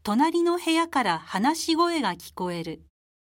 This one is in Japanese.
隣の部屋から話し声が聞こえる。